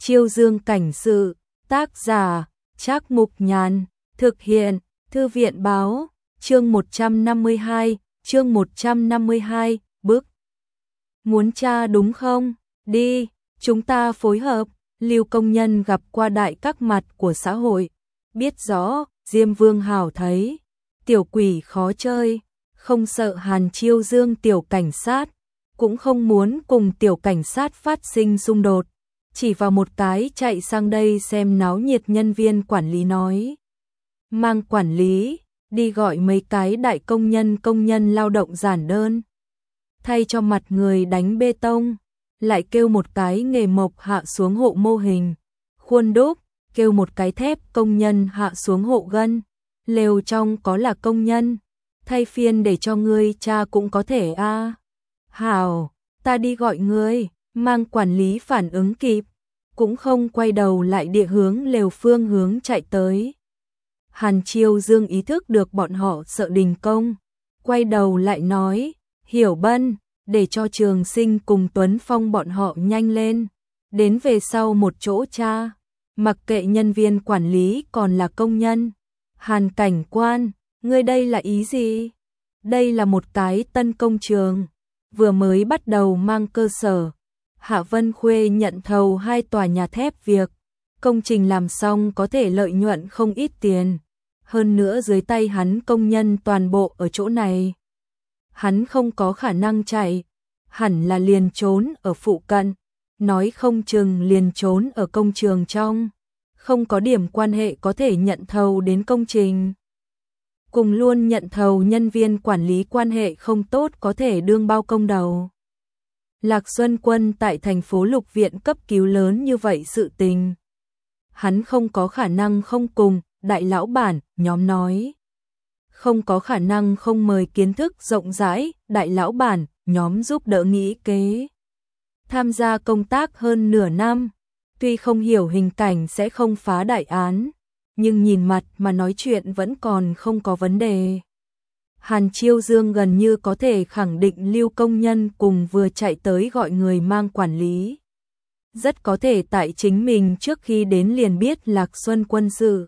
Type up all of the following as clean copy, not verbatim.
Chiêu Dương cảnh sự, tác giả, Trác Mục Nhàn, thực hiện, Thư viện báo, chương 152, bước. Muốn tra đúng không? Đi, chúng ta phối hợp. Lưu công nhân gặp qua đại các mặt của xã hội, biết rõ, Diêm Vương hảo thấy, tiểu quỷ khó chơi, không sợ Hàn Chiêu Dương tiểu cảnh sát, cũng không muốn cùng tiểu cảnh sát phát sinh xung đột, chỉ vào một cái chạy sang đây xem náo nhiệt nhân viên quản lý nói. Mang quản lý, đi gọi mấy cái đại công nhân lao động giản đơn. Thay cho mặt người đánh bê tông, lại kêu một cái nghề mộc hạ xuống hộ mô hình, khuôn đúc, kêu một cái thép công nhân hạ xuống hộ gân, lều trong có là công nhân, thay phiên để cho ngươi cha cũng có thể a. Hảo, ta đi gọi ngươi, mang quản lý phản ứng kịp, cũng không quay đầu lại địa hướng lều phương hướng chạy tới. Hàn Chiêu Dương ý thức được bọn họ sợ đình công, quay đầu lại nói, Hiểu Bân, để cho Trường Sinh cùng Tuấn Phong bọn họ nhanh lên, đến về sau một chỗ cha, mặc kệ nhân viên quản lý còn là công nhân. Hàn cảnh quan, ngươi đây là ý gì? Đây là một cái tân công trường, vừa mới bắt đầu mang cơ sở. Hạ Vân Khuê nhận thầu 2 tòa nhà thép việc, công trình làm xong có thể lợi nhuận không ít tiền. Hơn nữa dưới tay hắn công nhân toàn bộ ở chỗ này. Hắn không có khả năng chạy, hẳn là liền trốn ở phụ cận, nói không chừng liền trốn ở công trường trong, không có điểm quan hệ có thể nhận thầu đến công trình. Cùng luôn nhận thầu nhân viên quản lý quan hệ không tốt có thể đương bao công đầu. Lạc Xuân Quân tại thành phố Lục Viện cấp cứu lớn như vậy sự tình. Hắn không có khả năng không cùng, đại lão bản, nhóm nói. Không có khả năng không mời kiến thức rộng rãi, đại lão bản, nhóm giúp đỡ nghĩ kế. Tham gia công tác hơn nửa năm, tuy không hiểu hình cảnh sẽ không phá đại án, nhưng nhìn mặt mà nói chuyện vẫn còn không có vấn đề. Hàn Chiêu Dương gần như có thể khẳng định Lưu công nhân cùng vừa chạy tới gọi người mang quản lý. Rất có thể tại chính mình trước khi đến liền biết Lạc Xuân Quân sự.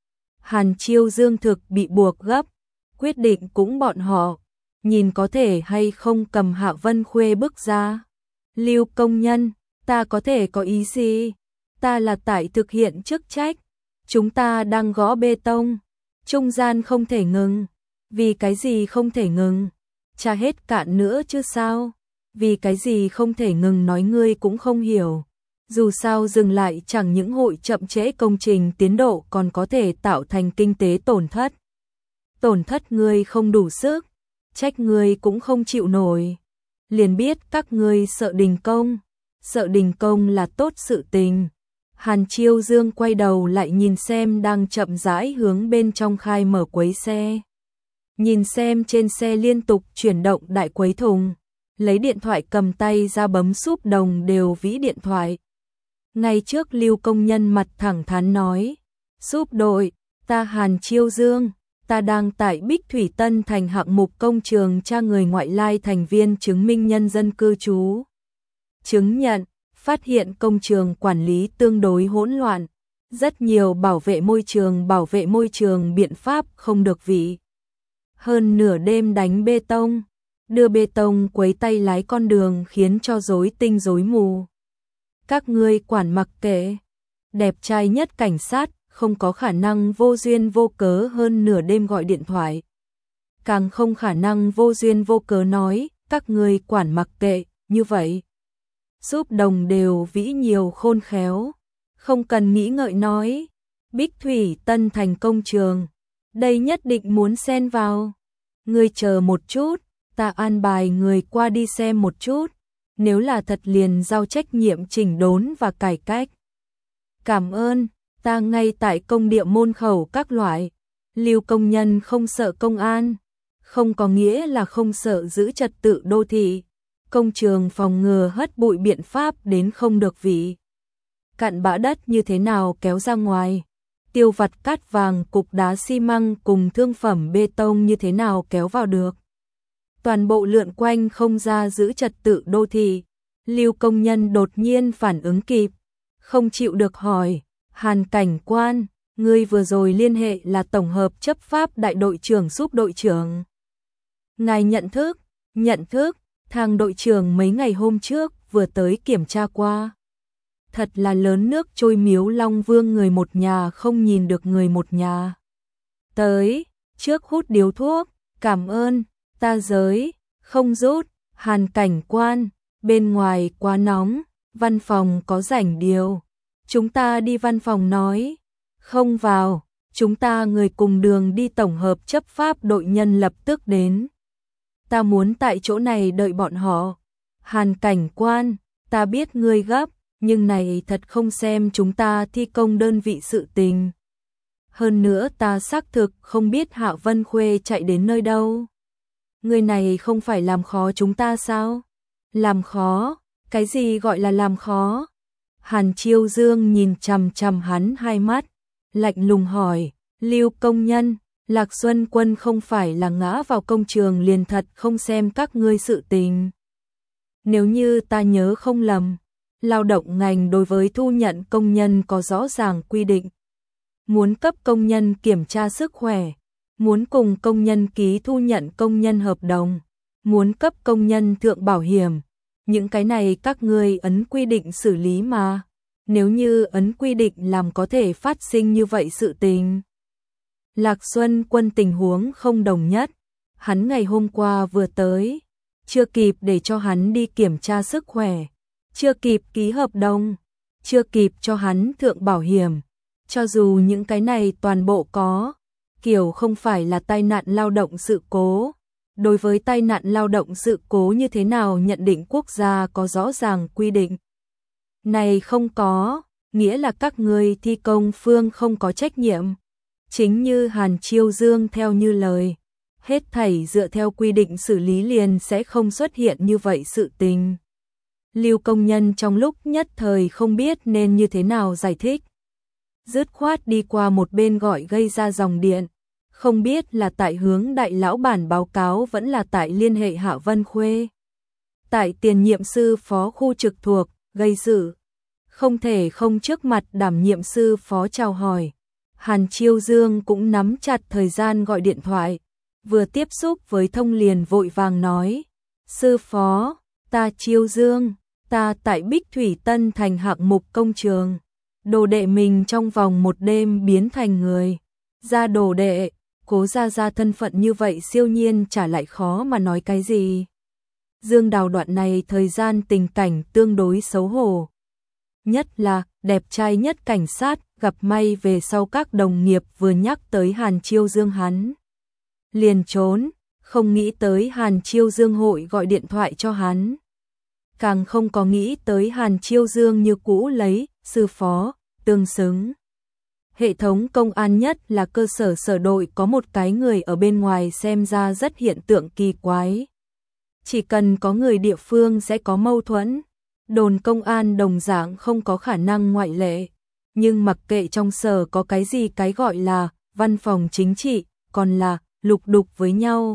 Hàn Chiêu Dương thực bị buộc gấp, quyết định cũng bọn họ, nhìn có thể hay không cầm Hạ Vân Khuê bước ra. Lưu công nhân, ta có thể có ý gì? Ta là tại thực hiện chức trách, chúng ta đang gõ bê tông, trung gian không thể ngừng. Vì cái gì không thể ngừng? Tra hết cạn nữa chứ sao? Vì cái gì không thể ngừng nói ngươi cũng không hiểu. Dù sao dừng lại chẳng những hội chậm trễ công trình tiến độ còn có thể tạo thành kinh tế tổn thất. Tổn thất ngươi không đủ sức, trách ngươi cũng không chịu nổi. Liền biết các ngươi sợ đình công là tốt sự tình. Hàn Chiêu Dương quay đầu lại nhìn xem đang chậm rãi hướng bên trong khai mở quấy xe. Nhìn xem trên xe liên tục chuyển động đại quấy thùng, lấy điện thoại cầm tay ra bấm súp đồng đều vĩ điện thoại. Ngay trước Lưu công nhân mặt thẳng thắn nói, súp đội, ta Hàn Chiêu Dương, ta đang tại Bích Thủy Tân thành hạng mục công trường tra người ngoại lai thành viên chứng minh nhân dân cư trú. Chứng nhận, phát hiện công trường quản lý tương đối hỗn loạn, rất nhiều bảo vệ môi trường biện pháp không được vị. Hơn nửa đêm đánh bê tông, đưa bê tông quấy tay lái con đường khiến cho rối tinh rối mù. Các ngươi quản mặc kệ, đẹp trai nhất cảnh sát không có khả năng vô duyên vô cớ hơn nửa đêm gọi điện thoại. Càng không khả năng vô duyên vô cớ nói, các ngươi quản mặc kệ, như vậy. Giúp đồng đều vĩ nhiều khôn khéo, không cần nghĩ ngợi nói, Bích Thủy Tân thành công trường. Đây nhất định muốn xen vào. Ngươi chờ một chút, ta an bài người qua đi xem một chút. Nếu là thật liền giao trách nhiệm chỉnh đốn và cải cách. Cảm ơn, ta ngay tại công địa môn khẩu các loại. Lưu công nhân không sợ công an, không có nghĩa là không sợ giữ trật tự đô thị. Công trường phòng ngừa hất bụi biện pháp đến không được vị. Cặn bã đất như thế nào kéo ra ngoài. Tiêu vặt cát vàng cục đá xi măng cùng thương phẩm bê tông như thế nào kéo vào được. Toàn bộ lượn quanh không ra giữ trật tự đô thị. Lưu công nhân đột nhiên phản ứng kịp, không chịu được hỏi, Hàn cảnh quan, ngươi vừa rồi liên hệ là tổng hợp chấp pháp đại đội trưởng giúp đội trưởng. Ngài nhận thức, thằng đội trưởng mấy ngày hôm trước vừa tới kiểm tra qua. Thật là lớn nước trôi miếu Long Vương, người một nhà không nhìn được người một nhà. Tới, trước hút điếu thuốc, cảm ơn, ta giới, không rút, Hàn cảnh quan, bên ngoài quá nóng, văn phòng có rảnh điều. Chúng ta đi văn phòng nói, không vào, chúng ta người cùng đường đi, tổng hợp chấp pháp đội nhân lập tức đến. Ta muốn tại chỗ này đợi bọn họ. Hàn cảnh quan, ta biết ngươi gấp, nhưng này thật không xem chúng ta thi công đơn vị sự tình. Hơn nữa ta xác thực không biết Hạ Vân Khuê chạy đến nơi đâu. Người này không phải làm khó chúng ta sao? Làm khó? Cái gì gọi là làm khó? Hàn Chiêu Dương nhìn chằm chằm hắn hai mắt, lạnh lùng hỏi, Lưu công nhân, Lạc Xuân Quân không phải là ngã vào công trường liền thật không xem các ngươi sự tình. Nếu như ta nhớ không lầm, lao động ngành đối với thu nhận công nhân có rõ ràng quy định. Muốn cấp công nhân kiểm tra sức khỏe, muốn cùng công nhân ký thu nhận công nhân hợp đồng, muốn cấp công nhân thượng bảo hiểm. Những cái này các ngươi ấn quy định xử lý mà. Nếu như ấn quy định làm có thể phát sinh như vậy sự tình. Lạc Xuân Quân tình huống không đồng nhất. Hắn ngày hôm qua vừa tới, chưa kịp để cho hắn đi kiểm tra sức khỏe, chưa kịp ký hợp đồng, chưa kịp cho hắn thượng bảo hiểm. Cho dù những cái này toàn bộ có, kiểu không phải là tai nạn lao động sự cố. Đối với tai nạn lao động sự cố như thế nào nhận định quốc gia có rõ ràng quy định. Này không có, nghĩa là các người thi công phương không có trách nhiệm. Chính như Hàn Chiêu Dương theo như lời, hết thảy dựa theo quy định xử lý liền sẽ không xuất hiện như vậy sự tình. Lưu công nhân trong lúc nhất thời không biết nên như thế nào giải thích. Dứt khoát đi qua một bên gọi gây ra dòng điện. Không biết là tại hướng đại lão bản báo cáo vẫn là tại liên hệ Hạ Vân Khuê. Tại tiền nhiệm sư phó khu trực thuộc, gây sự. Không thể không trước mặt đảm nhiệm sư phó chào hỏi. Hàn Chiêu Dương cũng nắm chặt thời gian gọi điện thoại. Vừa tiếp xúc với thông liền vội vàng nói. Sư phó, ta Chiêu Dương, ta tại Bích Thủy Tân thành hạng mục công trường. Đồ đệ mình trong vòng một đêm biến thành người. Ra đồ đệ. Cố ra thân phận như vậy siêu nhiên trả lại khó mà nói cái gì. Dương Đào đoạn này thời gian tình cảnh tương đối xấu hổ. Nhất là đẹp trai nhất cảnh sát gặp may về sau các đồng nghiệp vừa nhắc tới Hàn Chiêu Dương hắn. Liền trốn, không nghĩ tới Hàn Chiêu Dương hội gọi điện thoại cho hắn. Càng không có nghĩ tới Hàn Chiêu Dương như cũ lấy, sư phó, tương xứng. Hệ thống công an nhất là cơ sở sở đội có một cái người ở bên ngoài xem ra rất hiện tượng kỳ quái. Chỉ cần có người địa phương sẽ có mâu thuẫn, đồn công an đồng dạng không có khả năng ngoại lệ. Nhưng mặc kệ trong sở có cái gì cái gọi là văn phòng chính trị, còn là lục đục với nhau.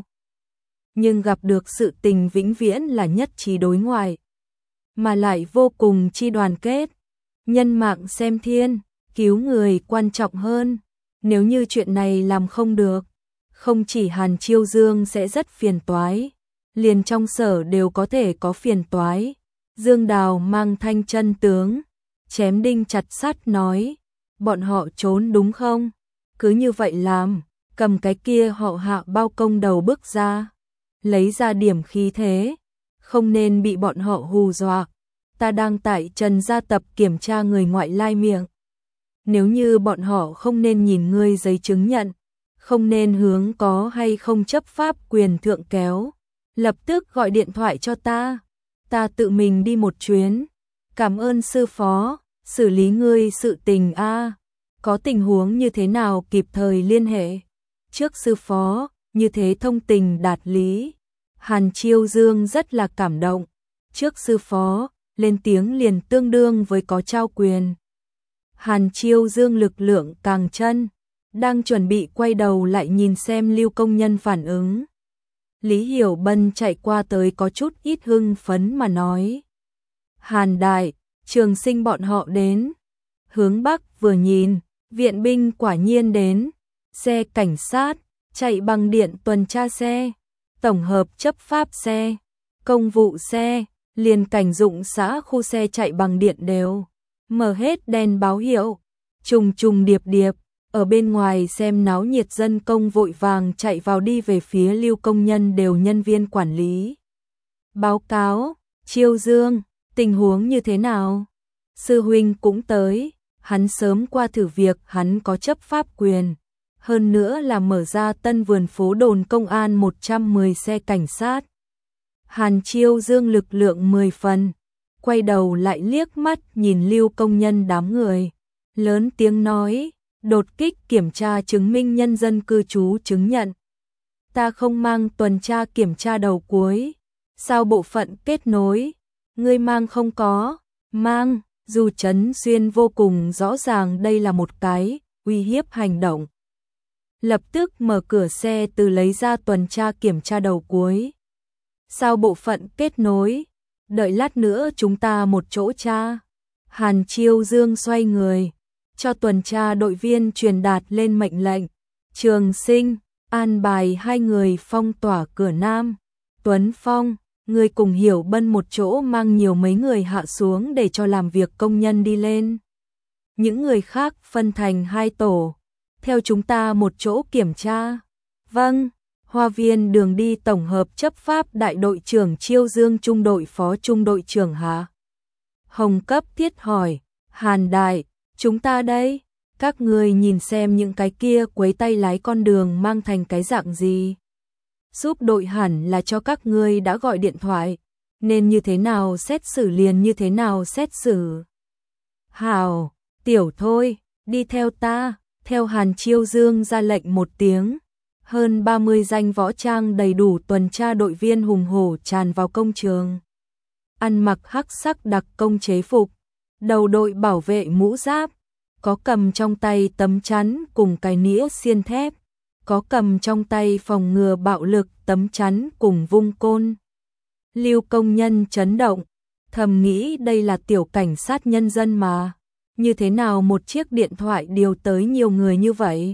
Nhưng gặp được sự tình vĩnh viễn là nhất trí đối ngoại, mà lại vô cùng chi đoàn kết. Nhân mạng xem thiên, cứu người quan trọng hơn. Nếu như chuyện này làm không được, không chỉ Hàn Chiêu Dương sẽ rất phiền toái, liền trong sở đều có thể có phiền toái. Dương Đào mang thanh chân tướng, chém đinh chặt sắt nói, bọn họ trốn đúng không? Cứ như vậy làm, cầm cái kia họ Hạ bao công đầu bước ra, lấy ra điểm khí thế, không nên bị bọn họ hù dọa. Ta đang tại Trần Gia Tập kiểm tra người ngoại lai miệng. Nếu như bọn họ không nên nhìn ngươi giấy chứng nhận, không nên hướng có hay không chấp pháp quyền thượng kéo, lập tức gọi điện thoại cho ta tự mình đi một chuyến. Cảm ơn sư phó, xử lý ngươi sự tình a. Có tình huống như thế nào kịp thời liên hệ. Trước sư phó, như thế thông tình đạt lý. Hàn Chiêu Dương rất là cảm động. Trước sư phó, lên tiếng liền tương đương với có trao quyền. Hàn Chiêu Dương lực lượng càng chân, đang chuẩn bị quay đầu lại nhìn xem Lưu công nhân phản ứng. Lý Hiểu Bân chạy qua tới có chút ít hưng phấn mà nói. Hàn đại, Trường Sinh bọn họ đến. hướng bắc vừa nhìn, viện binh quả nhiên đến, xe cảnh sát, chạy bằng điện tuần tra xe, tổng hợp chấp pháp xe, công vụ xe, liền cảnh dụng xã khu xe chạy bằng điện đều mở hết đèn báo hiệu, trùng trùng điệp điệp, ở bên ngoài xem náo nhiệt dân công vội vàng chạy vào đi về phía Lưu công nhân đều nhân viên quản lý. Báo cáo, Chiêu Dương, tình huống như thế nào? Sư huynh cũng tới, hắn sớm qua thử việc, hắn có chấp pháp quyền. Hơn nữa là mở ra tân vườn phố đồn công an 110 xe cảnh sát. Hàn Chiêu Dương lực lượng 10 phần, quay đầu lại liếc mắt nhìn Lưu công nhân đám người, lớn tiếng nói, đột kích kiểm tra chứng minh nhân dân cư trú chứng nhận. Ta không mang tuần tra kiểm tra đầu cuối, sao bộ phận kết nối, ngươi mang không có, mang, dù Trấn Xuyên vô cùng rõ ràng đây là một cái uy hiếp hành động. Lập tức mở cửa xe từ lấy ra tuần tra kiểm tra đầu cuối. Sao bộ phận kết nối, đợi lát nữa chúng ta một chỗ tra. Hàn Chiêu Dương xoay người, cho tuần tra đội viên truyền đạt lên mệnh lệnh. Trường Sinh, an bài 2 người phong tỏa cửa Nam. Tuấn Phong, người cùng Hiểu Bân một chỗ mang nhiều mấy người hạ xuống để cho làm việc công nhân đi lên. Những người khác phân thành 2 tổ, theo chúng ta một chỗ kiểm tra. Vâng. Hoa viên đường đi tổng hợp chấp pháp đại đội trưởng Chiêu Dương trung đội phó trung đội trưởng Hà Hồng cấp thiết hỏi, Hàn đại, chúng ta đây, các người nhìn xem những cái kia quấy tay lái con đường mang thành cái dạng gì. Giúp đội hẳn là cho các ngươi đã gọi điện thoại, nên như thế nào xét xử liền như thế nào xét xử. Hào, tiểu thôi, đi theo ta, theo Hàn Chiêu Dương ra lệnh một tiếng. Hơn 30 danh võ trang đầy đủ tuần tra đội viên hùng hổ tràn vào công trường. Ăn mặc hắc sắc đặc công chế phục, đầu đội bảo vệ mũ giáp, có cầm trong tay tấm chắn cùng cái nĩa xiên thép, có cầm trong tay phòng ngừa bạo lực tấm chắn cùng vung côn. Lưu công nhân chấn động, thầm nghĩ đây là tiểu cảnh sát nhân dân mà, như thế nào một chiếc điện thoại điều tới nhiều người như vậy.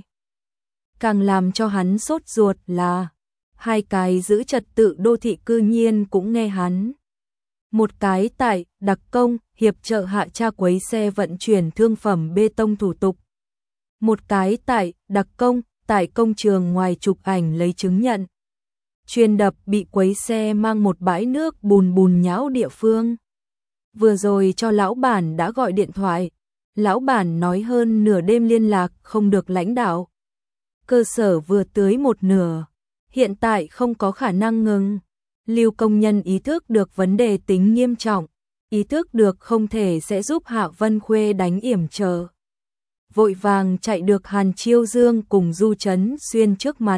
Càng làm cho hắn sốt ruột là 2 cái giữ trật tự đô thị cư nhiên cũng nghe hắn. Một cái tại đặc công hiệp trợ hạ tra quấy xe vận chuyển thương phẩm bê tông thủ tục. Một cái tại đặc công tại công trường ngoài chụp ảnh lấy chứng nhận. Chuyên đập bị quấy xe mang một bãi nước bùn bùn nhão địa phương. Vừa rồi cho lão bản đã gọi điện thoại. Lão bản nói hơn nửa đêm liên lạc không được lãnh đạo. Cơ sở vừa tưới một nửa, hiện tại không có khả năng ngừng. Lưu công nhân ý thức được vấn đề tính nghiêm trọng, ý thức được không thể sẽ giúp Hạ Vân Khuê đánh yểm trở. Vội vàng chạy được Hàn Chiêu Dương cùng Du Trấn Xuyên trước mặt.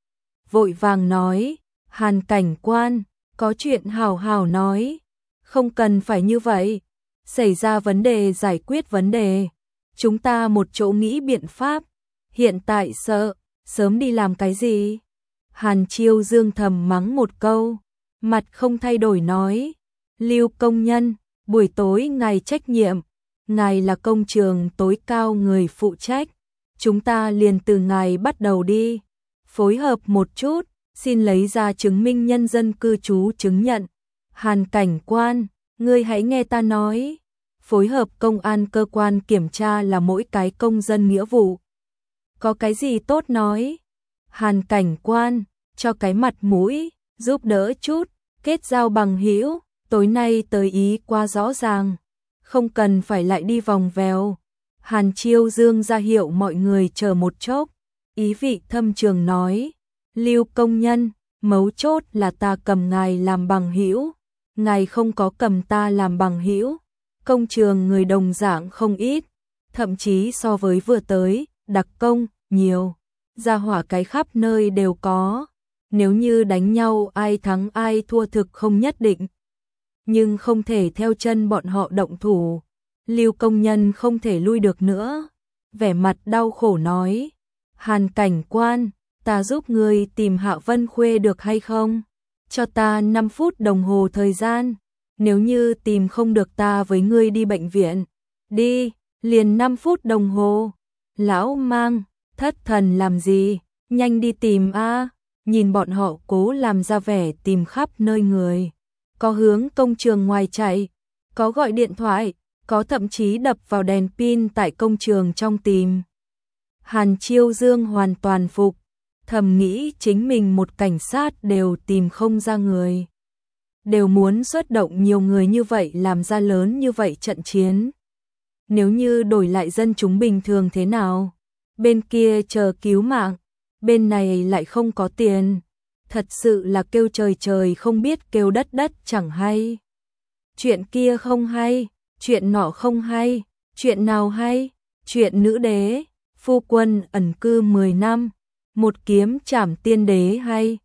Vội vàng nói, Hàn cảnh quan, có chuyện hào hào nói, không cần phải như vậy, xảy ra vấn đề giải quyết vấn đề, chúng ta một chỗ nghĩ biện pháp. Hiện tại sợ, sớm đi làm cái gì? Hàn Chiêu Dương thầm mắng một câu, mặt không thay đổi nói, Lưu công nhân, buổi tối ngài trách nhiệm, ngài là công trường tối cao người phụ trách, chúng ta liền từ ngài bắt đầu đi, phối hợp một chút, xin lấy ra chứng minh nhân dân cư trú chứng nhận. Hàn cảnh quan, ngươi hãy nghe ta nói, phối hợp công an cơ quan kiểm tra là mỗi cái công dân nghĩa vụ. Có cái gì tốt nói? Hàn cảnh quan, cho cái mặt mũi, giúp đỡ chút, kết giao bằng hữu, tối nay tới ý qua rõ ràng, không cần phải lại đi vòng vèo. Hàn Chiêu Dương ra hiệu mọi người chờ một chốc, ý vị thâm trường nói, Lưu công nhân, mấu chốt là ta cầm ngài làm bằng hữu, ngài không có cầm ta làm bằng hữu, công trường người đồng dạng không ít, thậm chí so với vừa tới, đặc công, nhiều, gia hỏa cái khắp nơi đều có, nếu như đánh nhau ai thắng ai thua thực không nhất định, nhưng không thể theo chân bọn họ động thủ, Lưu công nhân không thể lui được nữa, vẻ mặt đau khổ nói, Hàn cảnh quan, ta giúp ngươi tìm Hạ Vân Khuê được hay không? Cho ta 5 phút đồng hồ thời gian, nếu như tìm không được ta với ngươi đi bệnh viện. Đi, Liền 5 phút đồng hồ. Lão Mang, thất thần làm gì, nhanh đi tìm a. Nhìn bọn họ cố làm ra vẻ tìm khắp nơi người. Có hướng công trường ngoài chạy, có gọi điện thoại, có thậm chí đập vào đèn pin tại công trường trong tìm. Hàn Chiêu Dương hoàn toàn phục, thầm nghĩ chính mình một cảnh sát đều tìm không ra người. Đều muốn xuất động nhiều người như vậy làm ra lớn như vậy trận chiến. Nếu như đổi lại dân chúng bình thường thế nào? Bên kia chờ cứu mạng, bên này lại không có tiền. Thật sự là kêu trời trời không biết kêu đất đất chẳng hay. Chuyện kia không hay, chuyện nọ không hay, chuyện nào hay? Chuyện nữ đế, phu quân ẩn cư 10 năm, một kiếm trảm tiên đế hay.